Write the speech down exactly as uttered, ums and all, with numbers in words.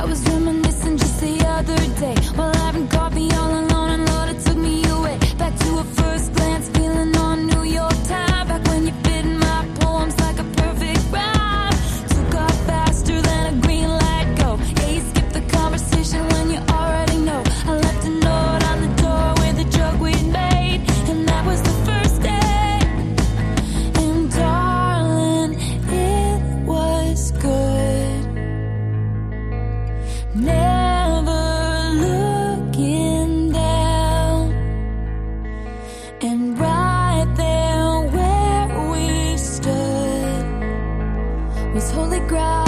was reminiscing just the other day while having coffee all alone, and Lord, it took me away back to a first glance feeling on New York time. Back when you fit in my poems like a perfect rhyme. Took off faster than a green light go. Yeah, you skip the conversation when you already know. I left a note on the door with a joke we'd made, and that was the first day. And darling, it was good. Never looking down, and right there where we stood was holy grail.